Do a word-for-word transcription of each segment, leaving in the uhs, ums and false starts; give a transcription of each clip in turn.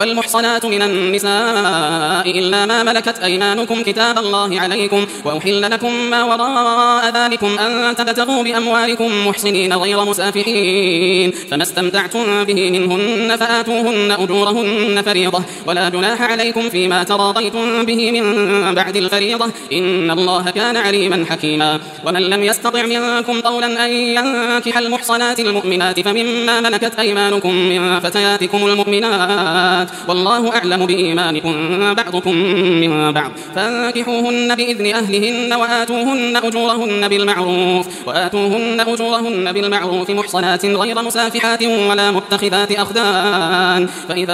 والمحصنات من النساء إلا ما ملكت أيمانكم كتاب الله عليكم وأحل لكم ما وراء ذلكم أن تبتغوا بأموالكم محصنين غير مسافحين فما استمتعتم به منهن فآتوهن أجورهن فريضة ولا جناح عليكم فيما تراضيتم به من بعد الفريضة إن الله كان عليما حكيما. ومن لم يستطع منكم طولا أن ينكح المحصنات المؤمنات فمما ملكت أيمانكم من فتياتكم المؤمنات والله أعلم بإيمانكم بعضكم من بعض فانكحوهن بإذن أهلهن وآتوهن أجورهن بالمعروف وآتوهن أجورهن بالمعروف محصنات غير مسافحات ولا متخذات أخدان فإذا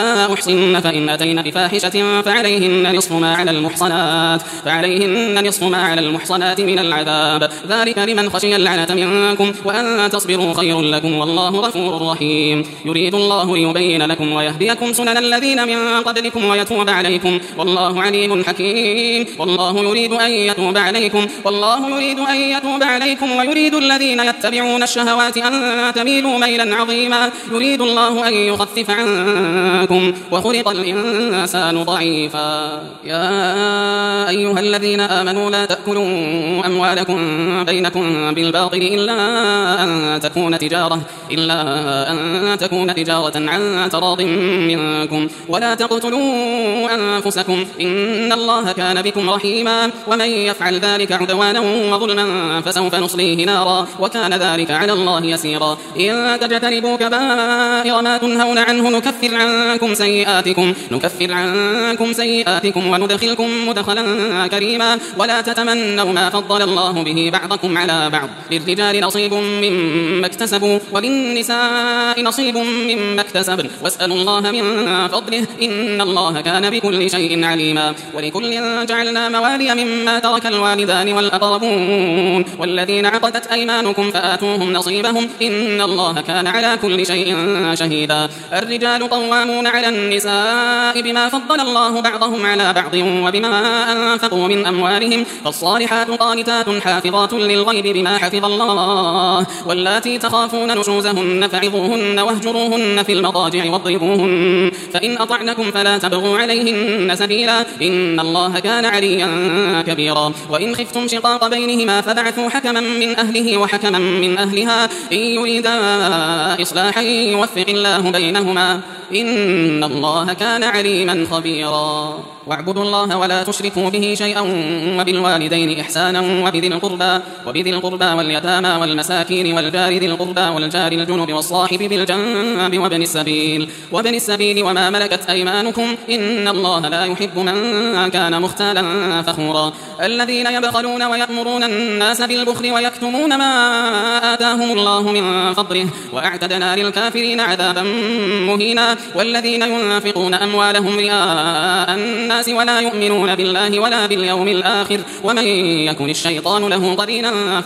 أحصن فإن أتين بفاحشة فعليهن نصف ما على المحصنات فعليهن نصف ما على المحصنات من العذاب ذلك لمن خشي اللعنة منكم وأن تصبروا خير لكم والله غفور رحيم. يريد الله ليبين لكم ويهديكم سنن الذين من قبلكم ويتوب عليكم والله عليم حكيم. والله يريد أن يتوب عليكم والله يريد أن يتوب عليكم ويريد الذين يتبعون الشهوات أن تميلوا ميلا عظيما. يريد الله أن يخفف عنكم وخلق الإنسان ضعيفا. يا أيها الذين آمنوا لا تأكلوا أموالكم بينكم بالباطل إلا أن تكون تجارة إلا أن تكون تجارة عن تراض منكم ولا تقتلوا أنفسكم إن الله كان بكم رحيما. ومن يفعل ذلك عدوانا وظلما فسوف نصليه نارا وكان ذلك على الله يسيرا. إن تجتنبوا كبائر ما تنهون عنه نكفر عنكم سيئاتكم نكفر عنكم سيئاتكم وندخلكم مدخلا كريما. ولا تتمنوا ما فضل الله به بعضكم على بعض للرجال نصيب مما اكتسبوا وللنساء نصيب مما اكتسبن واسألوا الله من فضله إن الله كان بكل شيء عليما. ولكل جعلنا موالي مما ترك الوالدان والأقربون والذين عقدت أيمانكم فآتوهم نصيبهم إن الله كان على كل شيء شهيدا. الرجال قوامون على النساء بما فضل الله بعضهم على بعض وبما أنفقوا من أموالهم فالصالحات قانتات حافظات للغيب بما حفظ الله واللاتي تخافون نشوزهن فعظوهن واهجروهن في المضاجع واضربوهن فإن أطعنكم فلا تبغوا عليهن سبيلا إن الله كان عليا كبيرا. وإن خفتم شقاق بينهما فبعثوا حكما من أهله وحكما من أهلها إن يريدا إصلاحا يوفق الله بينهما إن الله كان عليما خبيرا. واعبدوا الله ولا تشركوا به شيئا وبالوالدين إحسانا وبذي القربى وبذي القربى واليتامى والمساكين والجار ذي القربى والجار الجنب والصاحب بالجنب وابن السبيل وابن السبيل وما ملكت أيمانكم إن الله لا يحب من كان مختالا فخورا. الذين يبخلون ويأمرون الناس بالبخل ويكتمون ما آتاهم الله من فضله وأعتدنا للكافرين عذابا مهينا. والذين ينفقون أموالهم رئاء الناس ولا يؤمنون بالله ولا باليوم الآخر ومن يكن الشيطان له قرينا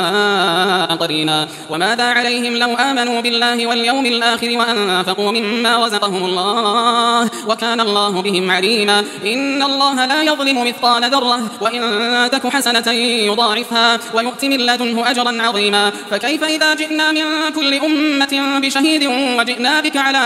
فساء قرينا. وماذا عليهم لو آمنوا بالله واليوم الآخر وأنفقوا مما رزقهم الله وكان الله بهم عليما. إن الله لا يظلم مثقال ذرة وإن تك حسنة يضاعفها ويؤت من لدنه أجرا عظيما. فكيف إذا جئنا من كل أمة بشهيد وجئنا بك على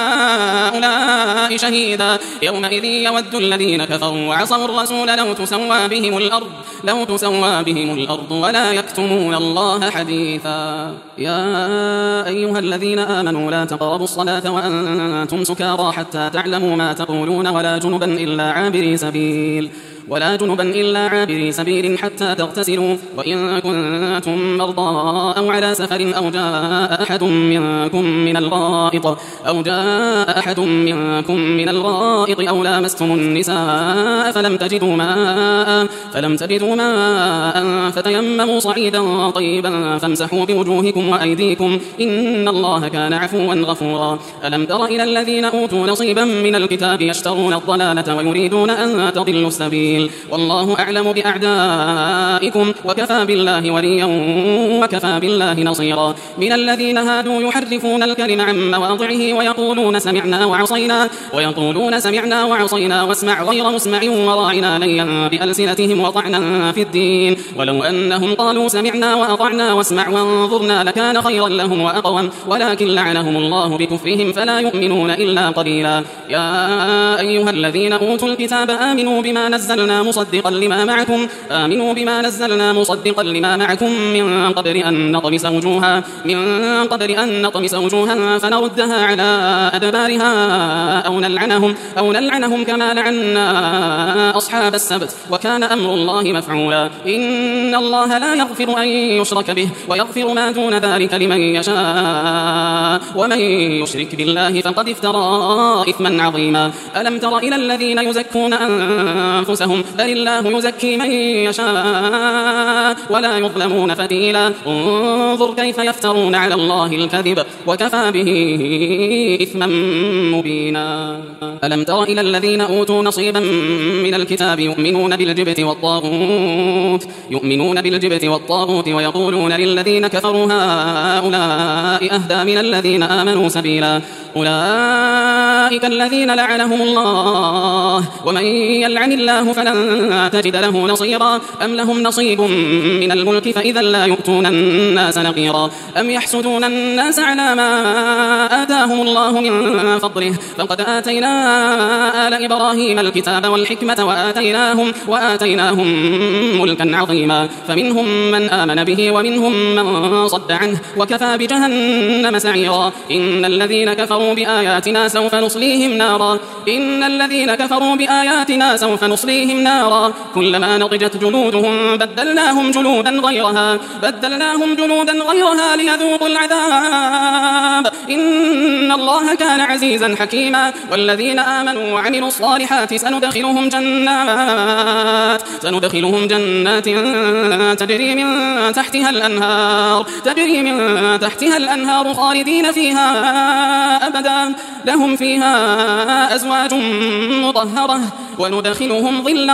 هؤلاء شهيدا يومئذ يود الذين كفروا وعصوا الرسول لو تسوى بهم الأرض لو تسوى بهم الأرض ولا يكتمون الله حديثا. يا أيها الذين آمنوا لا تقربوا الصلاة وأنتم سكارى حتى تعلموا ما تقولون ولا جنبا إلا عابري سبيل ولا جنبا إلا عابري سبيل حتى تغتسلوا وإن كنتم مرضى أو على سفر أو جاء أحد منكم من الغائط أو جاء أحد منكم من الغائط أو لامستم النساء فلم تجدوا ماء فلم تجدوا ماء فتيمموا صعيدا طيبا فامسحوا بوجوهكم وأيديكم إن الله كان عفوا غفورا. ألم تر إلى الذين أوتوا نصيبا من الكتاب يشترون الضلالة ويريدون أن تضلوا السبيل سبيل والله أعلم بأعدائكم وكفى بالله وليا وكفى بالله نصيرا من الذين هادوا يحرفون الكلم عن مواضعه ويقولون سمعنا وعصينا ويقولون سمعنا وعصينا واسمع غير مسمع وراعنا ليا بألسنتهم وطعنا في الدين ولو أنهم قالوا سمعنا وأطعنا واسمع وانظرنا لكان خيرا لهم وأقوم ولكن لعنهم الله بكفرهم فلا يؤمنون إلا قليلا يا أيها الذين أوتوا الكتاب آمنوا بما نزلنا مصدقا لما معكم آمنوا بما نزلنا مصدقا لما معكم من قبل أن نطمس وجوها من قبل أن نطمس وجوها فنردها على أدبارها أو نلعنهم أو نلعنهم كما لعنا أصحاب السبت وكان أمر الله مفعولا إن الله لا يغفر أن يشرك به ويغفر ما دون ذلك لمن يشاء ومن يشرك بالله فقد افترى إثما عظيما ألم تر إلى الذين يزكون أنفسهم بل الله يزكي من يشاء ولا يظلمون فتيلا انظر كيف يفترون على الله الكذب وكفى به إثما مبينا ألم تر إلى الذين أوتوا نصيبا من الكتاب يؤمنون بالجبت والطاغوت يؤمنون بالجبت والطاغوت ويقولون للذين كفروا هؤلاء أهدى من الذين آمنوا سبيلا أولئك الذين لعنهم الله ومن يلعن الله فلن تجد له نصيرا أم لهم نصيب من الملك فإذا لا يؤتون الناس نقيرا أم يحسدون الناس على ما آتاهم الله من فضله فقد آتينا آل إبراهيم الكتاب والحكمة وآتيناهم, وآتيناهم ملكا عظيما فمنهم من آمن به ومنهم من صد عنه وكفى بجهنم سعيرا إن الذين كفروا بآياتنا سوف نصليهم نارا إن الذين كفروا بآياتنا سوف نصليهم نارا كلما نضجت جلودهم بدلناهم جلودا غيرها بدلناهم جلودا غيرها ليذوقوا العذاب إن الله كان عزيزا حكيما والذين آمنوا وعملوا الصالحات سندخلهم جنات سندخلهم جنات تجري من تحتها الأنهار تجري من تحتها الأنهار خالدين فيها أبدا لهم فيها أزواج مطهرة وندخلهم ظلا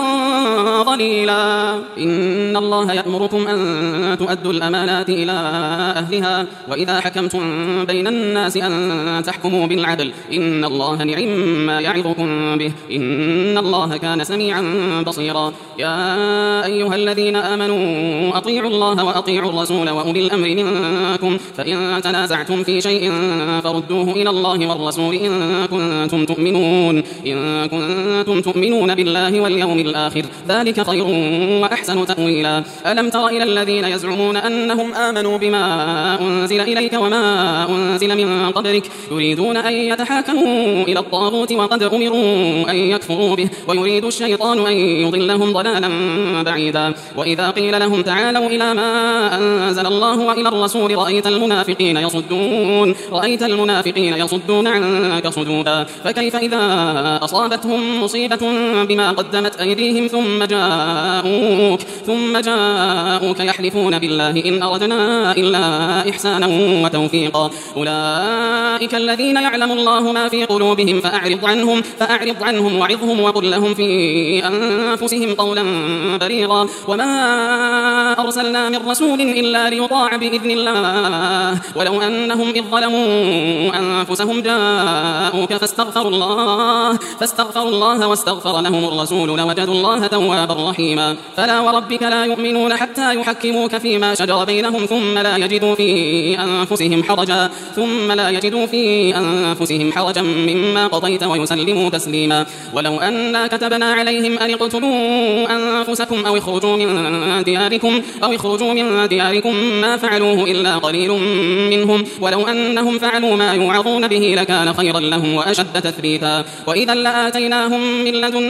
ظليلا إن الله يأمركم أن تؤدوا الأمانات إلى أهلها وإذا حكمتم بين الناس أن تحكموا بالعدل إن الله نعم ما يعظكم به إن الله كان سميعا بصيرا يا أيها الذين آمنوا أطيعوا الله وأطيعوا الرسول وأولي الأمر منكم فإن تنازعتم في شيء فردوه إلى الله والرسول إن كنتم تؤمنون إن كنتم تؤمنون بالله واليوم الآخر ذلك خير وأحسن تأويلا ألم تر إلى الذين يزعمون أنهم آمنوا بما أنزل إليك وما أنزل من قبلك يريدون أن يتحاكموا إلى الطاغوت وقد أمروا أن يكفروا به ويريد الشيطان أن يضلهم ضلالا بعيدا وإذا قيل لهم تعالوا إلى ما أنزل الله وإلى الرسول رأيت المنافقين يصدون رأيت المنافقين يصدون عنك صدودا فكيف إذا أصابتهم مصيبة بما قدمت أيديهم ثم جاءوك ثم جاءوك يحلفون بالله إن أردنا إلا إحسانا وتوفيقا أولئك الذين يعلم الله ما في قلوبهم فأعرض عنهم فأعرض عنهم وعظهم وقل لهم في أنفسهم قولا بليغا وما أرسلنا من رسول إلا ليطاع بإذن الله ولو أنهم إذ ظلموا أنفسهم جاءوك فاستغفروا الله فاستغفروا الله واستغفر لهم الرسول لوجدوا الله توابا رحيما فلا وربك لا يؤمنون حتى يحكموك فيما شجر بينهم ثم لا يجدوا في أنفسهم حرجا ثم لا يجدوا في أنفسهم حرجا مما قضيت ويسلموا تسليما ولو أنا كتبنا عليهم أن اقتلوا أنفسكم أو اخرجوا من دياركم أو اخرجوا من دياركم ما فعلوه إلا قليل منهم ولو أنهم فعلوا ما يوعظون به لكان خيرا لهم وأشد تثبيتا وإذا لآتيناهم من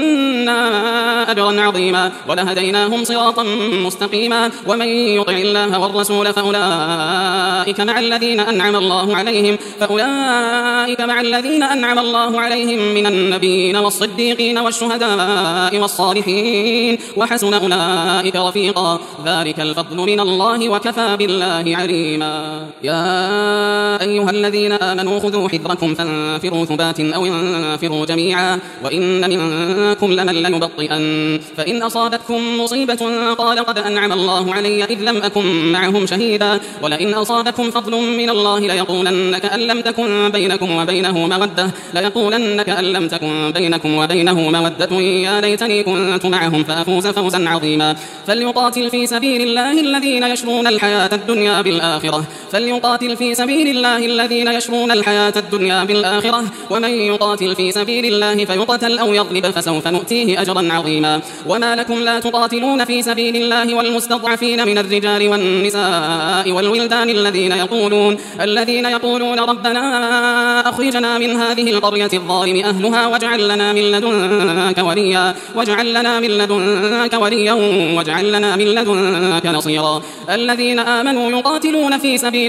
لدنا أجرا عظيما ولهديناهم صراطا مستقيما ومن يطع الله والرسول فأولئك مع الذين أنعم الله عليهم فأولئك مع الذين أنعم الله عليهم من النبيين والصديقين والشهداء والصالحين وحسن أولئك رفيقا ذلك الفضل من الله وكفى بالله عليما يا أيها الذين آمنوا خذوا حذركم فانفروا ثبات أو انفروا جميعا وإن منكم لمن ليبطئن فإن أصابتكم مصيبة قال قد أنعم الله علي إذ لم أكن معهم شهيدا ولئن أصابكم فضل من الله ليقولن كأن لم تكن بينكم وبينه مودة ليقولن كأن لم تكن بينكم وبينه مودة يا ليتني كنت معهم فأفوز فوزا عظيما فليقاتل في سبيل الله الذين يشرون الحياة الدنيا بالآخرة فليقاتل في سبيل الله الذين يشرون الحياة الدنيا بالآخرة ومن يقاتل في سبيل الله فيقتل أو يغلب فسوف نؤتيه أجرا عظيما وما لكم لا تقاتلون في سبيل الله والمستضعفين من الرجال والنساء والولدان الذين يقولون الذين يقولون ربنا أخرجنا من هذه القرية الظالم أهلها واجعل لنا من لدنك وليا واجعل لنا من لدنك وليا واجعل لنا من لدنك نصيرا الذين آمنوا يقاتلون في سبيل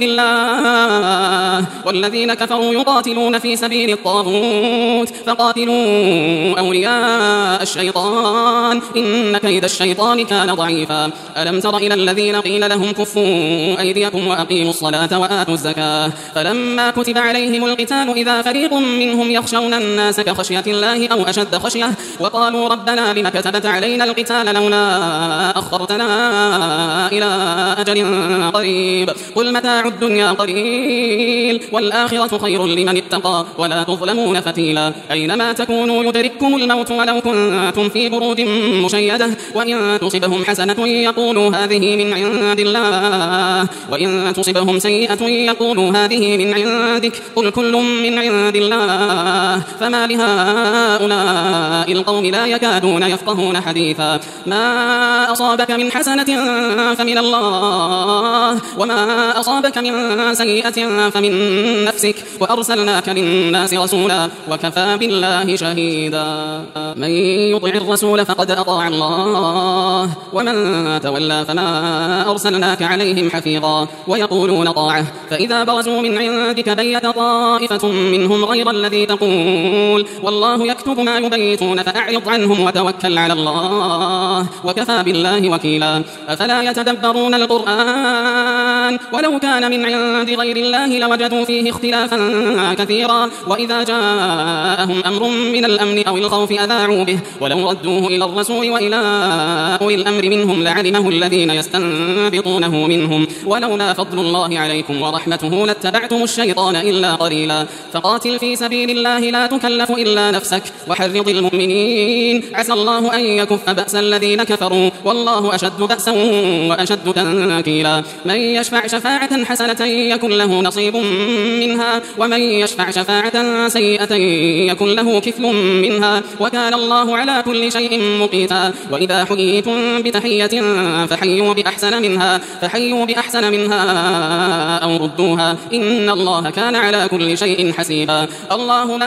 الله والذين كفروا يقاتلون في سبيل الطاغوت فقاتلوا أولياء الشيطان إن كيد الشيطان كان ضعيفا ألم تر إلى الذين قيل لهم كفوا أيديكم وأقيموا الصلاة وآتوا الزكاة فلما كتب عليهم القتال إذا فريق منهم يخشون الناس كخشية الله أو أشد خشية وقالوا ربنا لم كتبت علينا القتال لولا أخرتنا إلى أجل قريب قل متاع الدنيا قليل والآخرة خير لمن اتقى ولا تظلمون فتيلا أينما تكونوا يدرككم الموت ولو كنتم في بروج مشيدة وإن تصبهم حسنة يقولوا هذه من عند الله وإن تصبهم سيئة يقولوا هذه من عندك قل كل من عند الله فما لهؤلاء القوم لا يكادون يفقهون حديثا ما أصابك من حسنة فمن الله وما أصابك من سيئة فمن نفسك وأرسلناك للناس رسولا وكفى بالله شهيدا من يطع الرسول فقد أطاع الله ومن تولى فما أرسلناك عليهم حفيظا ويقولون طاعة فإذا برزوا من عندك بيت طائفة منهم غير الذي تقول والله يكتب ما يبيتون فأعرض عنهم وتوكل على الله وكفى بالله وكيلا أفلا يتدبرون القرآن ولو كان من عند غير الله لوجدوا فيه اختلافا كثيرا وإذا جاءهم أمر من الأمن أو الخوف أذاعوا به ولو ردوه إلى الرسول وإلى أولي الأمر منهم لعلمه الذين يستنبطونه منهم ولولا فضل الله عليكم ورحمته لاتبعتم الشيطان إلا قليلا فقاتل في سبيل الله لا تكلف إلا نفسك وحرض المؤمنين عسى الله أن يكف بأس الذين كفروا والله أشد بأسا وأشد تنكيلا من يشفع شفاعة حسنة يكن له نصيب منها ومن يشفع شفاعة سيئة يكن له كفل منها وكان الله على كل شيء مقيتا وإذا حييتم بتحية فحيوا بأحسن منها فحيوا بأحسن منها أو ردوها إن الله كان على كل شيء حسيبا الله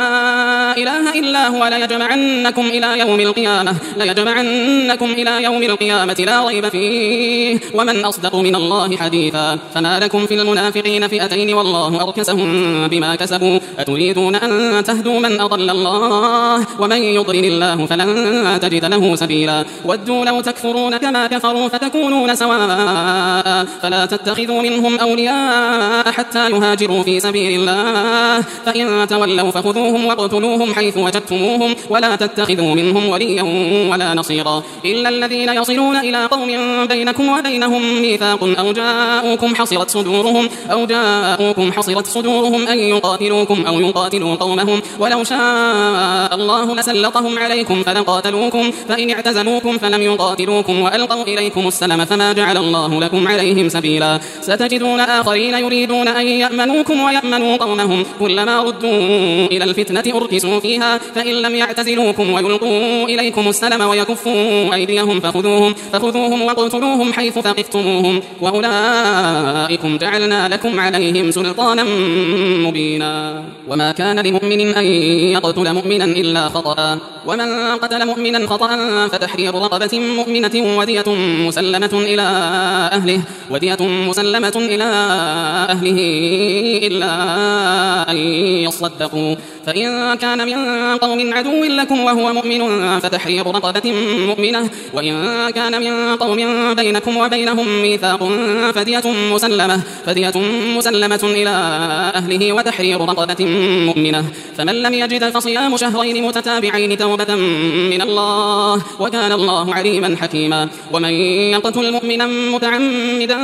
لا إله إلا هو ليجمعنكم إلى يوم القيامة ليجمعنكم إلى يوم القيامة لا ريب فيه ومن أصدق من الله حديثا فما لكم في المنافقين فئتين والله أركسهم بما كسبوا أتريدون أن تهدوا من أضل الله ومن يضلل الله فلن تجد له سبيلا ودوا لو تكفرون كما كفروا فتكونون سواء فلا تتخذوا منهم أولياء حتى يهاجروا في سبيل الله فإن تولوا فخذوهم واقتلوهم حيث وجدتموهم ولا تتخذوا منهم وليا ولا نصيرا إلا الذين يصلون إلى قوم بينكم وبينهم ميثاق أو جاءوكم حصرت صدورهم أو جاءوكم حصرت صدورهم أن يقاتلوكم أو يقاتلوا قومهم ولو شاء الله لسلطهم عليكم فلقاتلوكم فإن اعتزلوكم فلم يقاتلوكم وألقوا إليكم السلم فما جعل الله لكم عليهم سبيلا ستجدون آخرين يريدون أن يأمنوكم ويأمنوا قومهم كلما ردوا إلى الفتنة أركسوا فيها فإن لم يعتزلوكم ويلقوا إليكم السلم ويكفوا أيديهم فخذوهم, فخذوهم واقتلوهم حيث ثقفتموهم وأولئكم جعلنا لكم عليهم سلطانا مبينا وما كان لمؤمن أن يقتل مؤمنا إلا خطأ ومن قتل مؤمنا خطأ فتحرير رقبة مؤمنة ودية مسلمة إلى أهله ودية مسلمة إلى أهله إلا أن يصدقوا فإن كان من قوم عدو لكم وهو مؤمن فتحرير رقبة مؤمنة وإن كان من قوم بينكم وبينهم ميثاق فدية مسلمة فدية مسلمة إلى أهله وتحرير رقبة مؤمنة فمن لم يجد فصيام شهرين متتابعين توبة توبة من الله وكان الله عليما حكيما. ومن يقتل مؤمنا متعمدا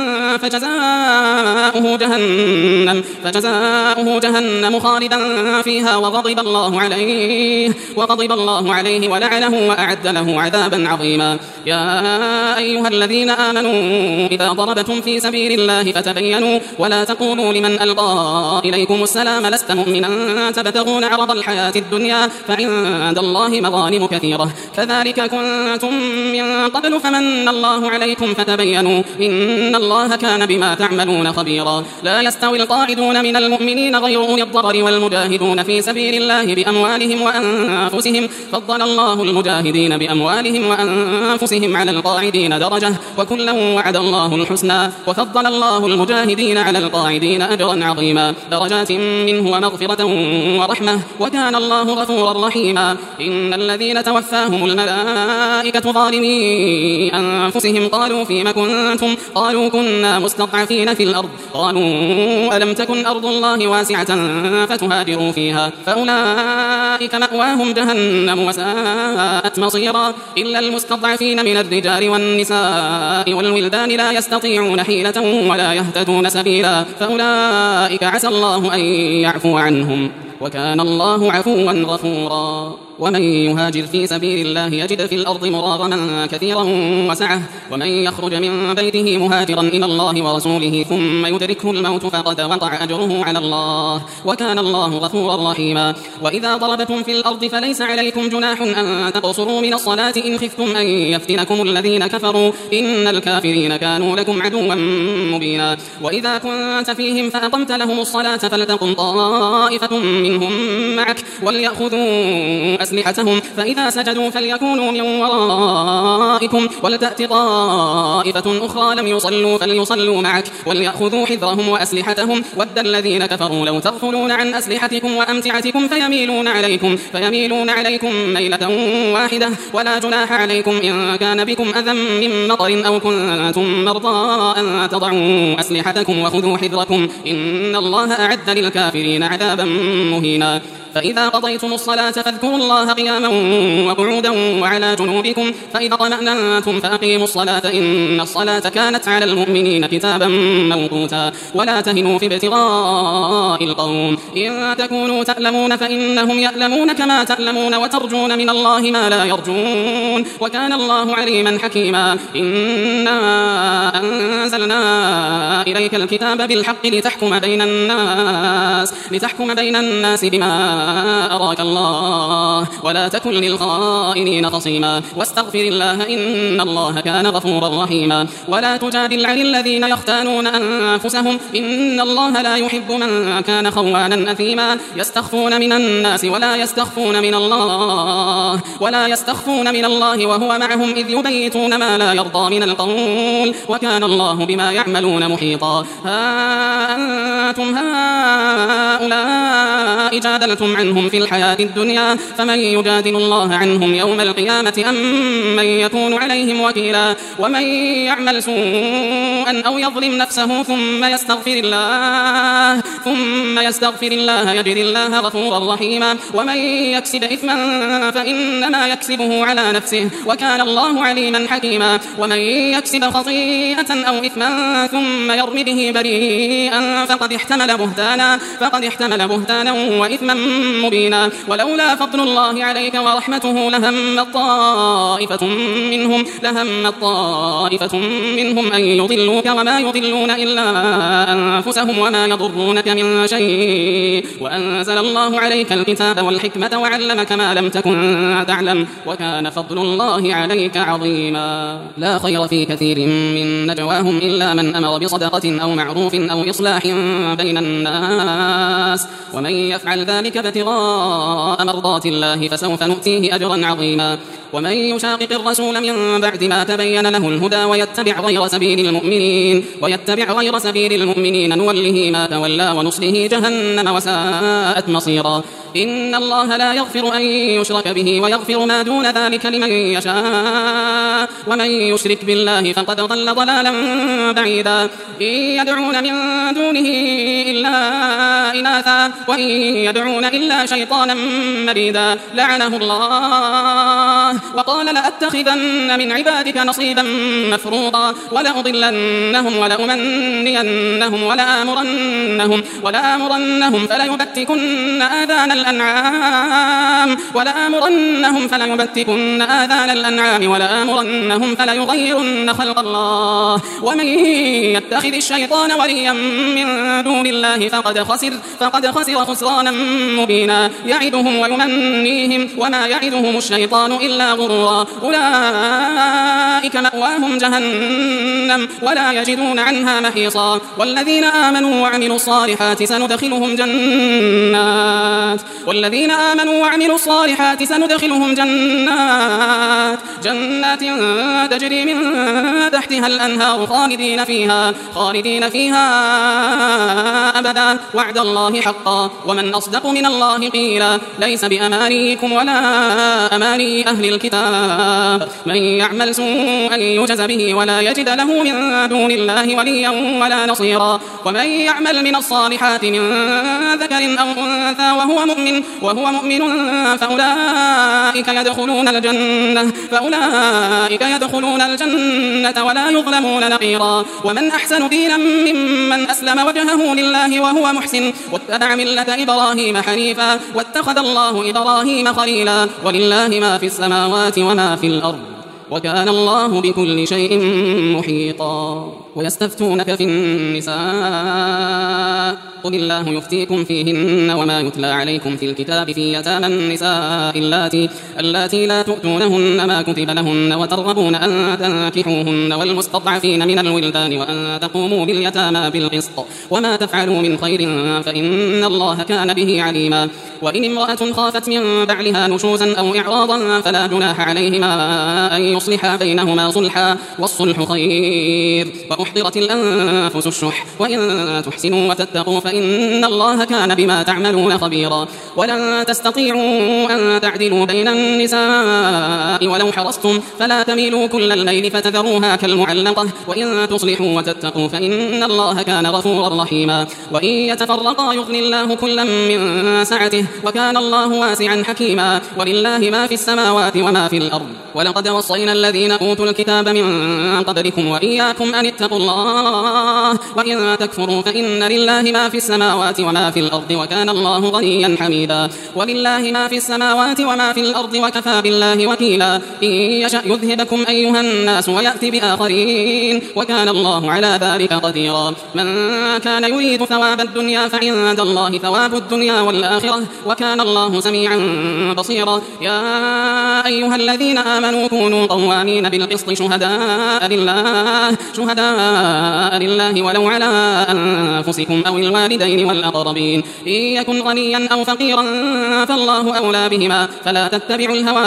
فجزاؤه جهنم فجزاؤه جهنم خالدا فيها وغضب الله عليه وغضب الله عليه ولعنه وأعد له عذابا عظيما. يا أيها الذين آمنوا إذا ضربتم في سبيل الله فتبينوا ولا تقولوا لمن ألقى إليكم السلام لست مؤمنا تبتغون عرض الحياة الدنيا فعند الله مغانم كثيرة كذلك كنتم من قبل فمن الله عليكم فتبينوا إن الله كان بما تعملون خبيرا. لا يستوي القاعدون من المؤمنين غير أولي الضرر والمجاهدون في سبيل الله بأموالهم وأنفسهم فضل الله المجاهدين بأموالهم وأنفسهم على القاعدين درجة وكلا وعد الله الحسنى وفضل الله المجاهدين على القاعدين أجرا عظيما درجات منه ومغفرة ورحمة وكان الله غفورا رحيما. إن الذين توفاهم الملائكة ظالمي أنفسهم قالوا فيما كنتم قالوا كنا مستضعفين في الأرض قالوا ألم تكن أرض الله واسعة فتهاجروا فيها فأولئك مأواهم جهنم وساءت مصيرا إلا المستضعفين من الرجال والنساء والولدان لا يستطيعون حيلة ولا يهتدون سبيلا فأولئك عسى الله أن يعفو عنهم وكان الله عفوا غفورا. ومن يهاجر في سبيل الله يجد في الأرض مراغما كثيرا وسعة ومن يخرج من بيته مهاجرا إلى الله ورسوله ثم يدركه الموت فقد وقع أجره على الله وكان الله غفورا رحيما. وإذا ضربتم في الأرض فليس عليكم جناح أن تقصروا من الصلاة إن خفتم أن يفتنكم الذين كفروا إن الكافرين كانوا لكم عدوا مبينا. وإذا كنت فيهم فأقمت لهم الصلاة فلتقم طائفة منهم معك وليأخذوا أسلحتهم فإذا سجدوا فليكونوا من ورائكم ولتأت طائفة أخرى لم يصلوا فليصلوا معك وليأخذوا حذرهم وأسلحتهم ود الذين كفروا لو تغفلون عن أسلحتكم وأمتعتكم فيميلون عليكم فيميلون عليكم ميلة واحدة ولا جناح عليكم إن كان بكم أذى من مطر أو كنتم مرضى أن تضعوا أسلحتكم وخذوا حذركم إن الله أعد للكافرين عذابا مهينا. فإذا قضيتم الصلاة فاذكروا الله قياما وقعودا وعلى جنوبكم فإذا طمأننتم فأقيموا الصلاة إن الصلاة كانت على المؤمنين كتابا موقوتا. ولا تهنوا في ابتغاء القوم إن تكونوا تألمون فإنهم يألمون كما تألمون وترجون من الله ما لا يرجون وكان الله عليما حكيما. إنا أنزلنا إليك الكتاب بالحق لتحكم بين الناس لتحكم بين الناس بما أراك الله ولا تكن للخائنين خصيما واستغفر الله إن الله كان غفورا رحيما. ولا تجادل عن الذين يختانون أنفسهم إن الله لا يحب من كان خوانا أثيما. يستخفون من الناس ولا يستخفون من الله ولا يستخفون من الله وهو معهم إذ يبيتون ما لا يرضى من القول وكان الله بما يعملون محيطا. ها أنتم هؤلاء جادلتم عنهم في الحياة الدنيا فمن يجادل الله عنهم يوم القيامة أم من يكون عليهم وكيلا. ومن يعمل سوءا أو يظلم نفسه ثم يستغفر الله ثم يستغفر الله يجد الله غفورا رحيما. ومن يكسب إثما فإنما يكسبه على نفسه وكان الله عليما حكيما. ومن يكسب خطيئة أو إثما ثم يرم به بريئا فقد احتمل بهتانا فقد احتمل بهتانا وإثما مبينا. ولولا فضل الله عليك ورحمته لهم طائفة منهم لهم طائفة منهم أن يضلوك وما يضلون إلا أنفسهم وما يضرونك من شيء وأنزل الله عليك الكتاب والحكمة وعلمك ما لم تكن تعلم وكان فضل الله عليك عظيما. لا خير في كثير من نجواهم إلا من أمر بصدقة أو معروف أو إصلاح بين الناس ومن يفعل ذلك ابتغاء مرضات الله فسوف نؤتيه أجرا عظيما. ومن يشاقق الرسول من بعد ما تبين له الهدى ويتبع غير سبيل المؤمنين ويتبع غير سبيل المؤمنين نوله ما تولى ونصله جهنم وساءت مصيرا. إن الله لا يغفر أن يشرك به ويغفر ما دون ذلك لمن يشاء ومن يشرك بالله فقد ضل ضلالا بعيدا إن يدعون من دونه إلا إناثا وإن يدعون إلا شيطانا مريدا لعنه الله وقال لأتخذن من عبادك نصيبا مفروضا ولأضلنهم ولأمنينهم ولآمرنهم ولآمرنهم فليبتكن آذان الأنعام ولآمرنهم فليبتكن آذان الأنعام ولآمرنهم فليغيرن خلق الله ومن يتخذ الشيطان وليا من دون الله فقد خسر فقد خسر خسرانا مبينا يعدهم ويمنيهم وما يعدهم الشيطان إلا غرورا أولئك مأواهم جهنم ولا يجدون عنها محيصا والذين آمنوا وعملوا الصالحات سندخلهم جنات والذين آمنوا وعملوا الصالحات سندخلهم جنات جنات تجري من تحتها الأنهار خالدين فيها خالدين فيها أبدا وعد الله حقا ومن أصدق من الله قيلا ليس بأمانيكم ولا أماني أهل الكتاب من يعمل سوءا يجز به ولا يجد له من دون الله وليا ولا نصيرا ومن يعمل من الصالحات من ذكر أو أنثى وهو مؤمن وهو مؤمن فأولئك يدخلون الجنة فأولئك يدخلون الجنة ولا يظلمون نقيرا ومن أحسن دينا ممن أسلم وجهه لله وهو محسن واتبع ملة إبراهيم حنيفا واتخذ الله إبراهيم خليلا ولله ما في السماوات وما في الأرض وكان الله بكل شيء محيطا ويستفتونك في النساء قل الله يفتيكم فيهن وما يتلى عليكم في الكتاب في يتامى النساء اللاتي, اللاتي لا تؤتونهن ما كتب لهن وترغبون أن تنكحوهن والمستضعفين من الولدان وأن تقوموا باليتامى بالقسط وما تفعلوا من خير فإن الله كان به عليما وإن امرأة خافت من بعلها نشوزا أو إعراضا فلا جناح عليهما أن يصلحا بينهما صلحا والصلح خير وأحضرت الأنفس الشح وإن تحسنوا وتتقوا فإن الله كان بما تعملون خبيرا ولن تستطيعوا أن تعدلوا بين النساء ولو حرصتم فلا تميلوا كل الليل فتذروها كالمعلقة وإن تصلحوا وتتقوا فإن الله كان غفورا رحيما وإن يتفرقا يغني الله كلا من سعته وكان الله واسعا حكيما ولله ما في السماوات وما في الأرض ولقد وصينا الذين أوتوا الكتاب من قبلكم وإياكم أن اتقوا الله وإن تكفروا فإن لله ما في السماوات وما في الأرض وكان الله غنيا حميدا ولله ما في السماوات وما في الأرض وكفى بالله وكيلا إن يشأ يذهبكم أيها الناس ويأتي بآخرين وكان الله على ذلك قديرا من كان يريد ثواب الدنيا فعند الله ثواب الدنيا والآخرة وكان الله سميعا بصيرا يا أيها الذين آمنوا كونوا قوامين بالقسط شهداء لله شهداء لله ولو على أنفسكم أو الوالدين والأقربين إن يكن غنيا أو فقيرا فالله أولى بهما فلا تتبعوا الهوى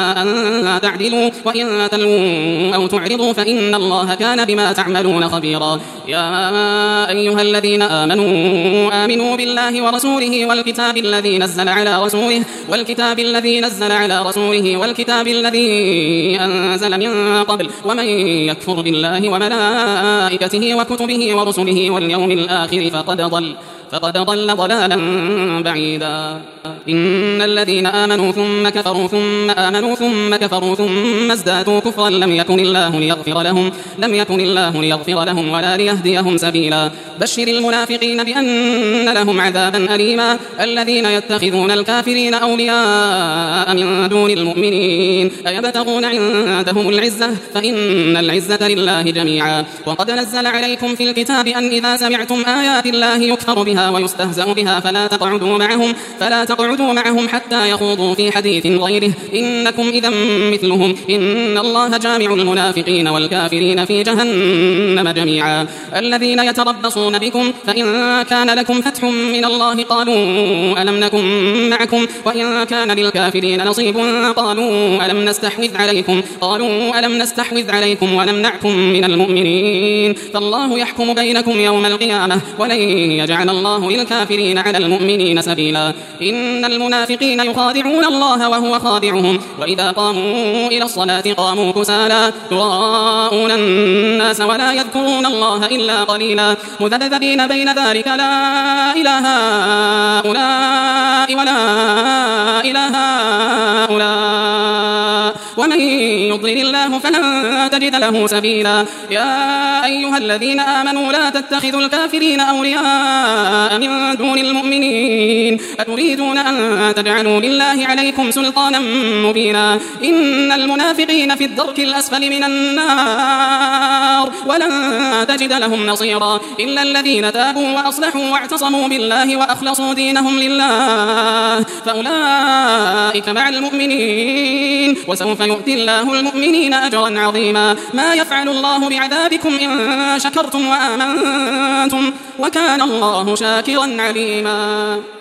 أن تعدلوا وإن تلووا أو تعرضوا فإن الله كان بما تعملون خبيرا يا أيها الذين آمنوا آمنوا بالله ورسوله والكتاب الذي نزل على رسوله والكتاب الذي نزل على رسوله والكتاب الذي أنزل من قبل ومن يكفر بالله وملائكته وكتبه ورسله واليوم الآخر فقد ضل فقد ضل ضلالا بعيدا إن الذين آمنوا ثم كفروا ثم آمنوا ثم كفروا ثم ازدادوا كفرا لم يكن الله ليغفر لهم لم يكن الله ليغفر لهم ولا ليهديهم سبيلا بشر المنافقين بأن لهم عذابا أليما الذين يتخذون الكافرين أولياء من دون المؤمنين أيبتغون عندهم العزة فإن العزة لله جميعا وقد نزل عليكم في الكتاب أن إذا سمعتم آيات الله يكفر بها ويستهزأ بها فلا تقعدوا معهم فلا تقعدوا معهم حتى يخوضوا في حديث غيره إنكم إذا مثلهم إن الله جامع المنافقين والكافرين في جهنم جميعا الذين يتربصون بكم فإن كان لكم فتح من الله قالوا ألم نكن معكم وإن كان للكافرين نصيب قالوا ألم نستحوذ عليكم قالوا ألم نستحوذ عليكم ونمنعكم من المؤمنين فالله يحكم بينكم يوم القيامة ولن يجعل الله الله للكافرين على المؤمنين سبيلا إن المنافقين يخادعون الله وهو خادعهم وإذا قاموا إلى الصلاة قاموا كسالى يراءون الناس ولا يذكرون الله إلا قليلا مذبذبين بين ذلك لا إله هؤلاء ولا إله هؤلاء ومن يضلل الله فلن تجد له سبيلا يا أيها الذين آمنوا لا تتخذوا الكافرين أولياء من دون المؤمنين أتريدون أن تجعلوا لله عليكم سلطانا مبينا إن المنافقين في الدرك الأسفل من النار ولن تجد لهم نصيرا إلا الذين تابوا وأصلحوا واعتصموا بالله وأخلصوا دينهم لله فأولئك مع المؤمنين وسوف يؤتي الله المؤمنين أجرا عظيما ما يفعل الله بعذابكم إن شكرتم وآمنتم وكان الله شاكرا عليما.